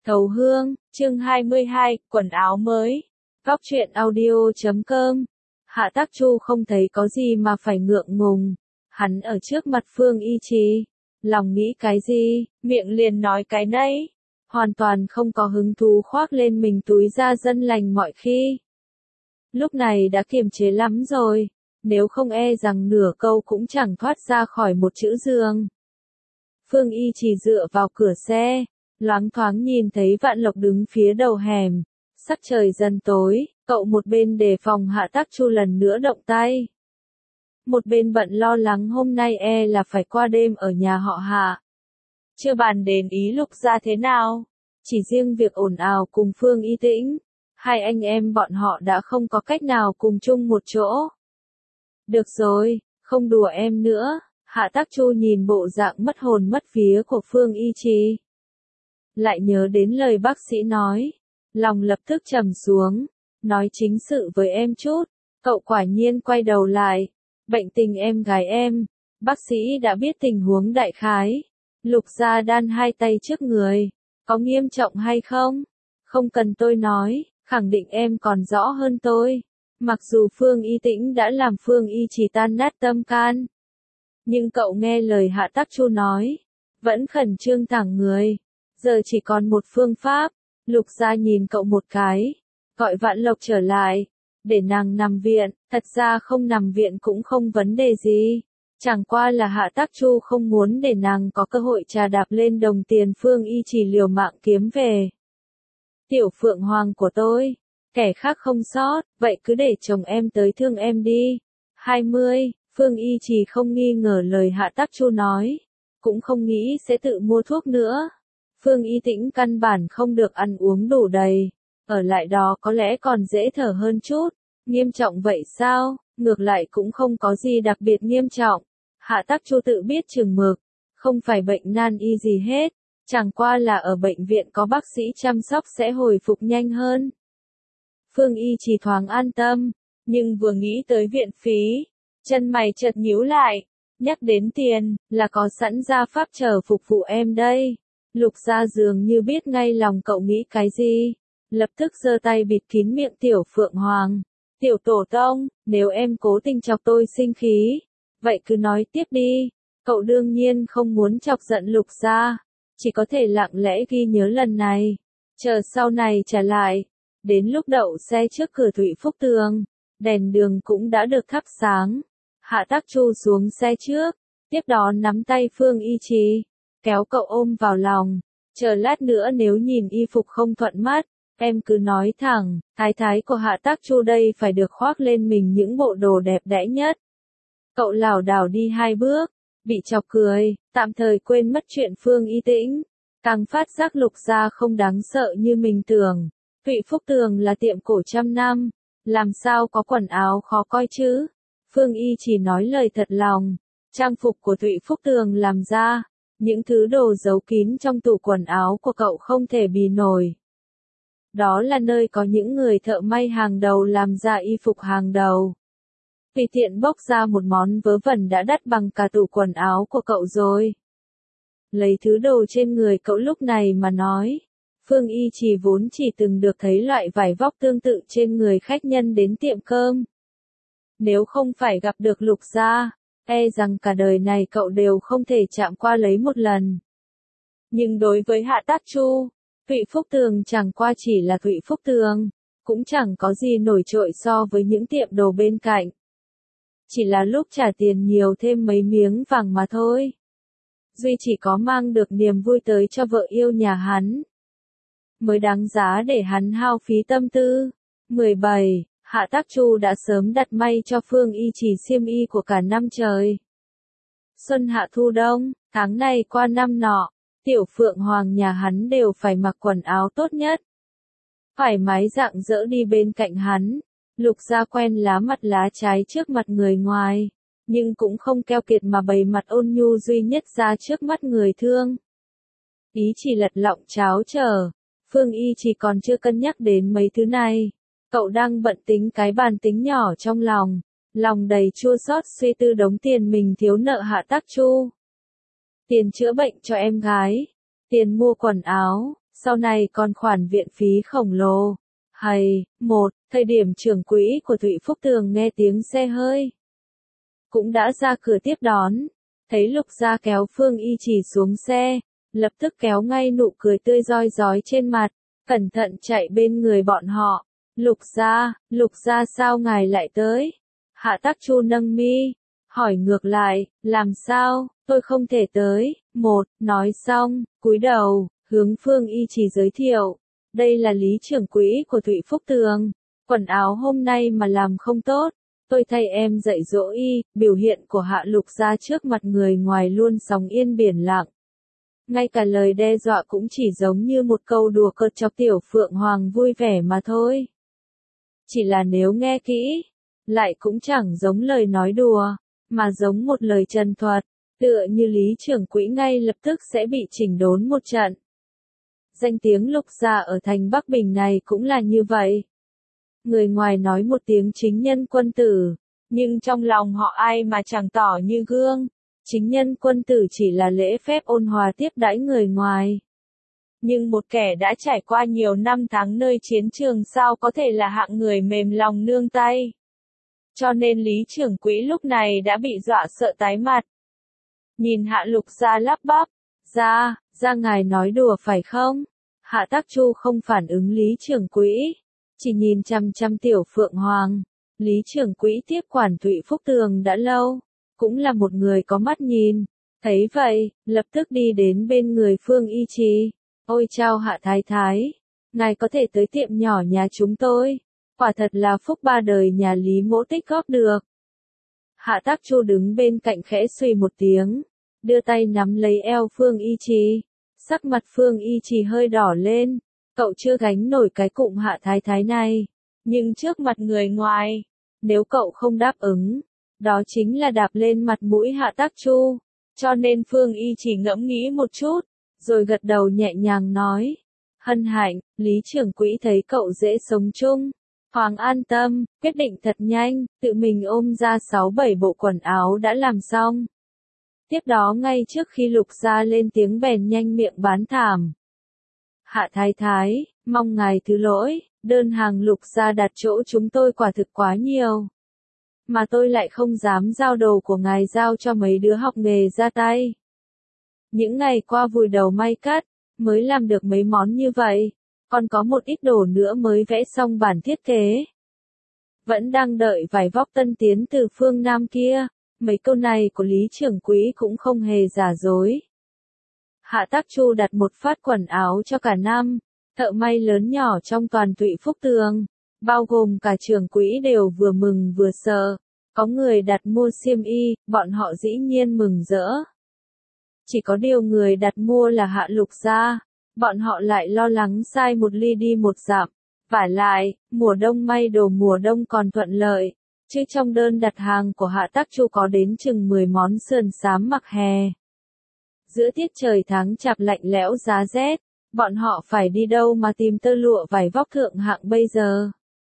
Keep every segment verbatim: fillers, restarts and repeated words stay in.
Thấu Hương, chương hai mươi hai, quần áo mới. Góc truyện audio chấm com. Hạ Tắc Chu không thấy có gì mà phải ngượng ngùng. Hắn ở trước mặt Phương Y Trì. Lòng nghĩ cái gì, miệng liền nói cái nấy. Hoàn toàn không có hứng thú khoác lên mình túi da dân lành mọi khi. Lúc này đã kiềm chế lắm rồi. Nếu không e rằng nửa câu cũng chẳng thoát ra khỏi một chữ giường. Phương Y Trì dựa vào cửa xe. Loáng thoáng nhìn thấy Vạn Lộc đứng phía đầu hẻm, sắc trời dần tối, cậu một bên đề phòng Hạ Tắc Chu lần nữa động tay. Một bên bận lo lắng hôm nay e là phải qua đêm ở nhà họ Hạ. Chưa bàn đến ý Lục Gia thế nào, chỉ riêng việc ồn ào cùng Phương Y Tĩnh, hai anh em bọn họ đã không có cách nào cùng chung một chỗ. Được rồi, không đùa em nữa, Hạ Tắc Chu nhìn bộ dạng mất hồn mất vía của Phương Y Trì. Lại nhớ đến lời bác sĩ nói, lòng lập tức trầm xuống, nói chính sự với em chút, cậu quả nhiên quay đầu lại, bệnh tình em gái em, bác sĩ đã biết tình huống đại khái, Lục Gia đan hai tay trước người, có nghiêm trọng hay không? Không cần tôi nói, khẳng định em còn rõ hơn tôi, mặc dù Phương Y Tĩnh đã làm Phương Y Trì tan nát tâm can. Nhưng cậu nghe lời Hạ Tắc Chu nói, vẫn khẩn trương thẳng người. Giờ chỉ còn một phương pháp, Lục Gia nhìn cậu một cái, gọi Vạn Lộc trở lại, để nàng nằm viện, thật ra không nằm viện cũng không vấn đề gì, chẳng qua là Hạ Tắc Chu không muốn để nàng có cơ hội trà đạp lên đồng tiền Phương Y Trì liều mạng kiếm về. Tiểu Phượng Hoàng của tôi, kẻ khác không sót, vậy cứ để chồng em tới thương em đi. hai mươi, Phương Y Trì không nghi ngờ lời Hạ Tắc Chu nói, cũng không nghĩ sẽ tự mua thuốc nữa. Phương Y Tĩnh căn bản không được ăn uống đủ đầy, ở lại đó có lẽ còn dễ thở hơn chút, nghiêm trọng vậy sao, ngược lại cũng không có gì đặc biệt nghiêm trọng, Hạ Tắc Chu tự biết chừng mực, không phải bệnh nan y gì hết, chẳng qua là ở bệnh viện có bác sĩ chăm sóc sẽ hồi phục nhanh hơn. Phương Y Trì thoáng an tâm, nhưng vừa nghĩ tới viện phí, chân mày chợt nhíu lại, nhắc đến tiền, là có sẵn gia pháp chờ phục vụ em đây. Lục Gia dường như biết ngay lòng cậu nghĩ cái gì, lập tức giơ tay bịt kín miệng Tiểu Phượng Hoàng. Tiểu Tổ Tông, nếu em cố tình chọc tôi sinh khí, vậy cứ nói tiếp đi. Cậu đương nhiên không muốn chọc giận Lục Gia, chỉ có thể lặng lẽ ghi nhớ lần này, chờ sau này trả lại. Đến lúc đậu xe trước cửa Thụy Phúc Tường, đèn đường cũng đã được thắp sáng. Hạ Tắc Chu xuống xe trước, tiếp đó nắm tay Phương Y Trì, kéo cậu ôm vào lòng, chờ lát nữa nếu nhìn y phục không thuận mắt, em cứ nói thẳng, thái thái của Hạ Tắc Chu đây phải được khoác lên mình những bộ đồ đẹp đẽ nhất. Cậu lảo đảo đi hai bước, bị chọc cười, tạm thời quên mất chuyện Phương Y Tĩnh, càng phát giác Lục Gia không đáng sợ như mình tưởng. Thụy Phúc Tường là tiệm cổ trăm năm, làm sao có quần áo khó coi chứ? Phương Y chỉ nói lời thật lòng, trang phục của Thụy Phúc Tường làm ra. Những thứ đồ giấu kín trong tủ quần áo của cậu không thể bì nổi. Đó là nơi có những người thợ may hàng đầu làm ra y phục hàng đầu. Tùy tiện bốc ra một món vớ vẩn đã đắt bằng cả tủ quần áo của cậu rồi. Lấy thứ đồ trên người cậu lúc này mà nói, Phương Y Trì vốn chỉ từng được thấy loại vải vóc tương tự trên người khách nhân đến tiệm cơm. Nếu không phải gặp được Lục Gia, e rằng cả đời này cậu đều không thể chạm qua lấy một lần. Nhưng đối với Hạ Tắc Chu, Thụy Phúc Tường chẳng qua chỉ là Thụy Phúc Tường, cũng chẳng có gì nổi trội so với những tiệm đồ bên cạnh. Chỉ là lúc trả tiền nhiều thêm mấy miếng vàng mà thôi. Duy chỉ có mang được niềm vui tới cho vợ yêu nhà hắn, mới đáng giá để hắn hao phí tâm tư. mười bảy. Hạ Tắc Chu đã sớm đặt may cho Phương Y Trì xiêm y của cả năm trời. Xuân hạ thu đông, tháng này qua năm nọ, Tiểu Phượng Hoàng nhà hắn đều phải mặc quần áo tốt nhất. Thoải mái rạng rỡ đi bên cạnh hắn, Lục Gia quen lá mặt lá trái trước mặt người ngoài, nhưng cũng không keo kiệt mà bày mặt ôn nhu duy nhất ra trước mắt người thương. Ý chỉ lật lọng cháo chờ, Phương Y chỉ còn chưa cân nhắc đến mấy thứ này. Cậu đang bận tính cái bàn tính nhỏ trong lòng, lòng đầy chua xót suy tư đống tiền mình thiếu nợ Hạ Tắc Chu. Tiền chữa bệnh cho em gái, tiền mua quần áo, sau này còn khoản viện phí khổng lồ. Hay, một, thời điểm trưởng quỹ của Thụy Phúc Tường nghe tiếng xe hơi, cũng đã ra cửa tiếp đón, thấy Lục Gia kéo Phương Y Trì xuống xe, lập tức kéo ngay nụ cười tươi rói rói trên mặt, cẩn thận chạy bên người bọn họ. Lục Gia, Lục Gia sao ngài lại tới? Hạ Tắc Chu nâng mi, hỏi ngược lại, làm sao, tôi không thể tới. Một, nói xong, cúi đầu, hướng Phương Y Trì giới thiệu, đây là Lý trưởng quỹ của Thụy Phúc Tường, quần áo hôm nay mà làm không tốt, tôi thay em dạy dỗ y. Biểu hiện của Hạ Lục Gia trước mặt người ngoài luôn sóng yên biển lặng. Ngay cả lời đe dọa cũng chỉ giống như một câu đùa cợt chọc Tiểu Phượng Hoàng vui vẻ mà thôi. Chỉ là nếu nghe kỹ, lại cũng chẳng giống lời nói đùa, mà giống một lời trần thuật, tựa như Lý trưởng quỹ ngay lập tức sẽ bị chỉnh đốn một trận. Danh tiếng Lục Gia ở thành Bắc Bình này cũng là như vậy. Người ngoài nói một tiếng chính nhân quân tử, nhưng trong lòng họ ai mà chẳng tỏ như gương. Chính nhân quân tử chỉ là lễ phép ôn hòa tiếp đãi người ngoài. Nhưng một kẻ đã trải qua nhiều năm tháng nơi chiến trường sao có thể là hạng người mềm lòng nương tay. Cho nên Lý trưởng quỹ lúc này đã bị dọa sợ tái mặt. Nhìn Hạ Lục Gia lắp bắp, ra, ra ngài nói đùa phải không? Hạ Tắc Chu không phản ứng Lý trưởng quỹ, chỉ nhìn chăm chăm Tiểu Phượng Hoàng. Lý trưởng quỹ tiếp quản Thụy Phúc Tường đã lâu, cũng là một người có mắt nhìn. Thấy vậy, lập tức đi đến bên người Phương Y Trì. Ôi chao Hạ Thái Thái, ngài có thể tới tiệm nhỏ nhà chúng tôi, quả thật là phúc ba đời nhà Lý mỗ tích góp được. Hạ Tắc Chu đứng bên cạnh khẽ suy một tiếng, đưa tay nắm lấy eo Phương Y Trì. Sắc mặt Phương Y Trì hơi đỏ lên, cậu chưa gánh nổi cái cụm Hạ Thái Thái này, nhưng trước mặt người ngoài, nếu cậu không đáp ứng, đó chính là đạp lên mặt mũi Hạ Tắc Chu. Cho nên Phương Y chỉ ngẫm nghĩ một chút, rồi gật đầu nhẹ nhàng nói, hân hạnh, Lý trưởng quỹ thấy cậu dễ sống chung. Hoàng an tâm, quyết định thật nhanh, tự mình ôm ra sáu bảy bộ quần áo đã làm xong. Tiếp đó ngay trước khi Lục Gia lên tiếng bèn nhanh miệng bán thảm. Hạ Thái Thái, mong ngài thứ lỗi, đơn hàng Lục Gia đặt chỗ chúng tôi quả thực quá nhiều. Mà tôi lại không dám giao đồ của ngài giao cho mấy đứa học nghề ra tay. Những ngày qua vùi đầu may cắt, mới làm được mấy món như vậy, còn có một ít đồ nữa mới vẽ xong bản thiết kế. Vẫn đang đợi vải vóc tân tiến từ phương Nam kia, mấy câu này của Lý trưởng quỹ cũng không hề giả dối. Hạ Tắc Chu đặt một phát quần áo cho cả năm, thợ may lớn nhỏ trong toàn Thụy Phúc Tường, bao gồm cả trưởng quỹ đều vừa mừng vừa sợ. Có người đặt mua xiêm y, bọn họ dĩ nhiên mừng rỡ. Chỉ có điều người đặt mua là Hạ Lục Gia, bọn họ lại lo lắng sai một ly đi một dặm. Vả lại, mùa đông may đồ mùa đông còn thuận lợi, chứ trong đơn đặt hàng của Hạ Tắc Chu có đến chừng mười món sườn xám mặc hè. Giữa tiết trời tháng chạp lạnh lẽo giá rét, bọn họ phải đi đâu mà tìm tơ lụa vải vóc thượng hạng bây giờ?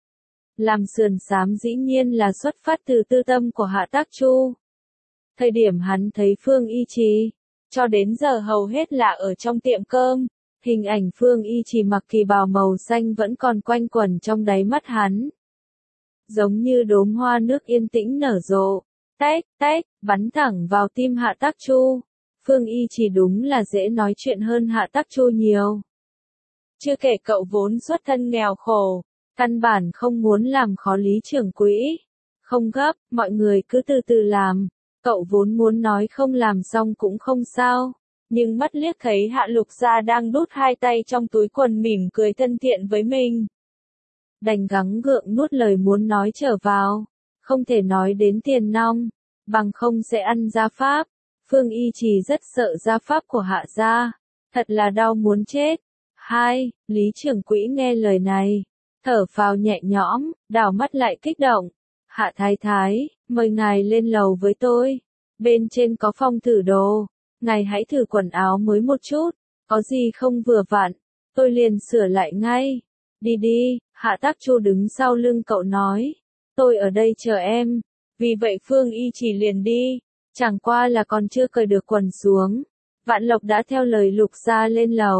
Làm sườn xám dĩ nhiên là xuất phát từ tư tâm của Hạ Tắc Chu. Thời điểm hắn thấy Phương Y Trì, cho đến giờ hầu hết là ở trong tiệm cơm, hình ảnh Phương Y Trì mặc kỳ bào màu xanh vẫn còn quanh quẩn trong đáy mắt hắn. Giống như đốm hoa nước yên tĩnh nở rộ, tách, tách, bắn thẳng vào tim Hạ Tắc Chu. Phương Y Trì đúng là dễ nói chuyện hơn Hạ Tắc Chu nhiều. Chưa kể cậu vốn xuất thân nghèo khổ, căn bản không muốn làm khó Lý trưởng quỹ. Không gấp, mọi người cứ từ từ làm. Cậu vốn muốn nói không làm xong cũng không sao. Nhưng mắt liếc thấy Hạ Lục Gia đang đút hai tay trong túi quần mỉm cười thân thiện với mình. Đành gắng gượng nuốt lời muốn nói trở vào. Không thể nói đến tiền nong, bằng không sẽ ăn gia pháp. Phương Y Trì rất sợ gia pháp của Hạ gia. Thật là đau muốn chết. Hai, Lý trưởng quỹ nghe lời này, thở phào nhẹ nhõm, đảo mắt lại kích động. Hạ Thái Thái, mời ngài lên lầu với tôi. Bên trên có phòng thử đồ. Ngài hãy thử quần áo mới một chút. Có gì không vừa vặn, tôi liền sửa lại ngay. Đi đi, Hạ Tắc Chu đứng sau lưng cậu nói. Tôi ở đây chờ em. Vì vậy Phương Y Trì liền đi. Chẳng qua là còn chưa cởi được quần xuống. Vạn Lộc đã theo lời Lục Gia lên lầu.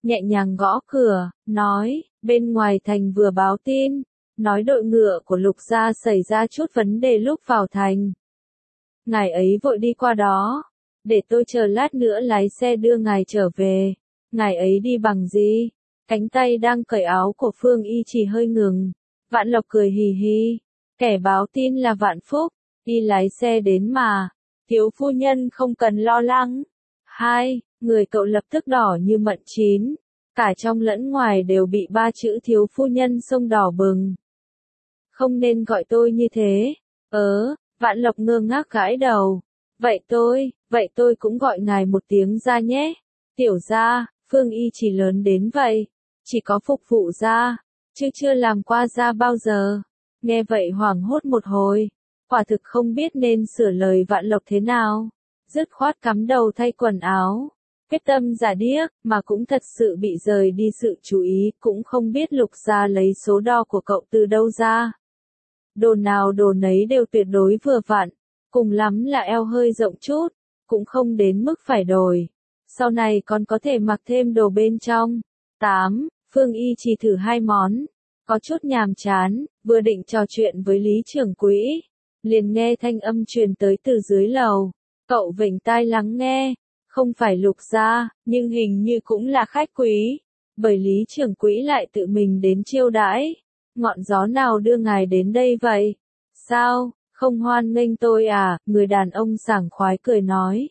nhẹ nhàng gõ cửa, nói, bên ngoài thành vừa báo tin, nói đội ngựa của Lục gia xảy ra chút vấn đề lúc vào thành. Ngài ấy vội đi qua đó, để tôi chờ lát nữa lái xe đưa ngài trở về. Ngài ấy đi bằng gì? Cánh tay đang cởi áo của Phương Y chỉ hơi ngừng. Vạn Lộc cười hì hì. Kẻ báo tin là Vạn Phúc, đi lái xe đến mà. Thiếu phu nhân không cần lo lắng. Hai, người cậu lập tức đỏ như mận chín. Cả trong lẫn ngoài đều bị ba chữ thiếu phu nhân xông đỏ bừng. Không nên gọi tôi như thế. Ớ, Vạn Lộc ngơ ngác gãi đầu. Vậy tôi, vậy tôi cũng gọi ngài một tiếng gia nhé. Tiểu gia, Phương Y chỉ lớn đến vậy. Chỉ có phục vụ gia, chứ chưa làm qua gia bao giờ. Nghe vậy hoảng hốt một hồi. Quả thực không biết nên sửa lời Vạn Lộc thế nào. Dứt khoát cắm đầu thay quần áo. Quyết tâm giả điếc, mà cũng thật sự bị rời đi sự chú ý, cũng không biết Lục gia lấy số đo của cậu từ đâu ra. Đồ nào đồ nấy đều tuyệt đối vừa vặn, cùng lắm là eo hơi rộng chút, cũng không đến mức phải đổi. Sau này còn có thể mặc thêm đồ bên trong. tám. Phương Y chỉ thử hai món, có chút nhàm chán, vừa định trò chuyện với Lý trưởng quỹ, liền nghe thanh âm truyền tới từ dưới lầu. Cậu vểnh tai lắng nghe, không phải Lục gia, nhưng hình như cũng là khách quý, bởi Lý trưởng quỹ lại tự mình đến chiêu đãi. Ngọn gió nào đưa ngài đến đây vậy? Sao, không hoan nghênh tôi à? Người đàn ông sảng khoái cười nói.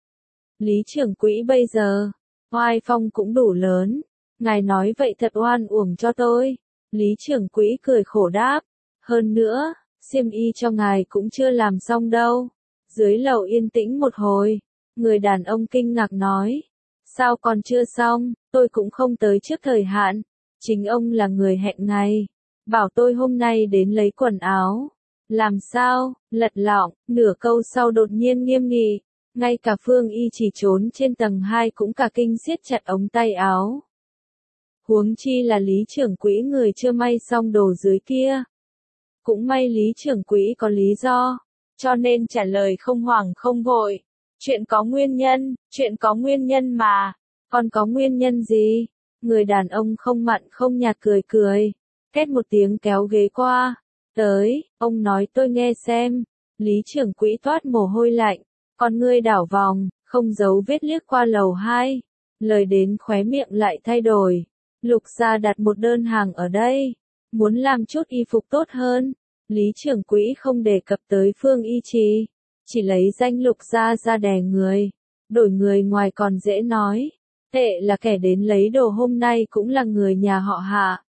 Lý trưởng quỹ bây giờ, oai phong cũng đủ lớn. Ngài nói vậy thật oan uổng cho tôi. Lý trưởng quỹ cười khổ đáp. Hơn nữa, xiêm y cho ngài cũng chưa làm xong đâu. Dưới lầu yên tĩnh một hồi, người đàn ông kinh ngạc nói. Sao còn chưa xong, tôi cũng không tới trước thời hạn. Chính ông là người hẹn ngày. Bảo tôi hôm nay đến lấy quần áo. Làm sao, lật lọng, nửa câu sau đột nhiên nghiêm nghị. Ngay cả Phương Y chỉ trốn trên tầng hai cũng cả kinh siết chặt ống tay áo. Huống chi là Lý trưởng quỹ người chưa may xong đồ dưới kia. Cũng may Lý trưởng quỹ có lý do, cho nên trả lời không hoảng không vội. Chuyện có nguyên nhân, chuyện có nguyên nhân mà. Còn có nguyên nhân gì? Người đàn ông không mặn không nhạt cười cười. Két một tiếng kéo ghế qua. Tới, ông nói tôi nghe xem. Lý trưởng quỹ toát mồ hôi lạnh. Con ngươi đảo vòng, không giấu vết liếc qua lầu hai. Lời đến khóe miệng lại thay đổi. Lục gia đặt một đơn hàng ở đây. Muốn làm chút y phục tốt hơn. Lý trưởng quỹ không đề cập tới Phương Y Trì. Chỉ lấy danh Lục gia ra đè người. Đổi người ngoài còn dễ nói. Tệ là kẻ đến lấy đồ hôm nay cũng là người nhà họ Hạ.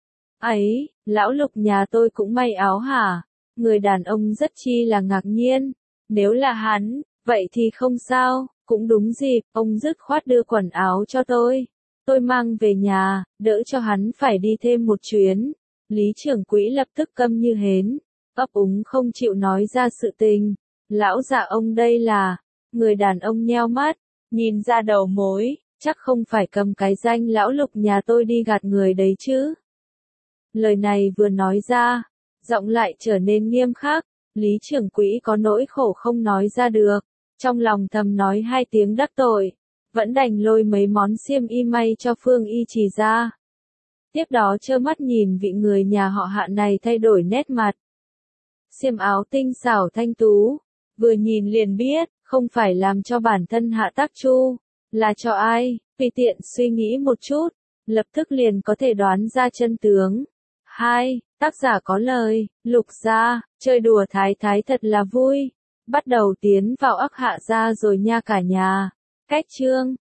Ấy, lão Lục nhà tôi cũng may áo hả? Người đàn ông rất chi là ngạc nhiên. Nếu là hắn, vậy thì không sao, cũng đúng dịp, ông dứt khoát đưa quần áo cho tôi. Tôi mang về nhà, đỡ cho hắn phải đi thêm một chuyến. Lý trưởng quỹ lập tức câm như hến, ấp úng không chịu nói ra sự tình. Lão già ông đây là, người đàn ông nheo mắt, nhìn ra đầu mối, chắc không phải cầm cái danh lão Lục nhà tôi đi gạt người đấy chứ. Lời này vừa nói ra, giọng lại trở nên nghiêm khắc, Lý trưởng quỹ có nỗi khổ không nói ra được, trong lòng thầm nói hai tiếng đắc tội, vẫn đành lôi mấy món xiêm y may cho Phương Y Trì ra. Tiếp đó trơ mắt nhìn vị người nhà họ Hạ này thay đổi nét mặt. Xiêm áo tinh xảo thanh tú, vừa nhìn liền biết, không phải làm cho bản thân Hạ Tắc Chu, là cho ai, tùy tiện suy nghĩ một chút, lập tức liền có thể đoán ra chân tướng. Hai, tác giả có lời, Lục gia, chơi đùa thái thái thật là vui. Bắt đầu tiến vào ắc Hạ gia rồi nha cả nhà. Cách chương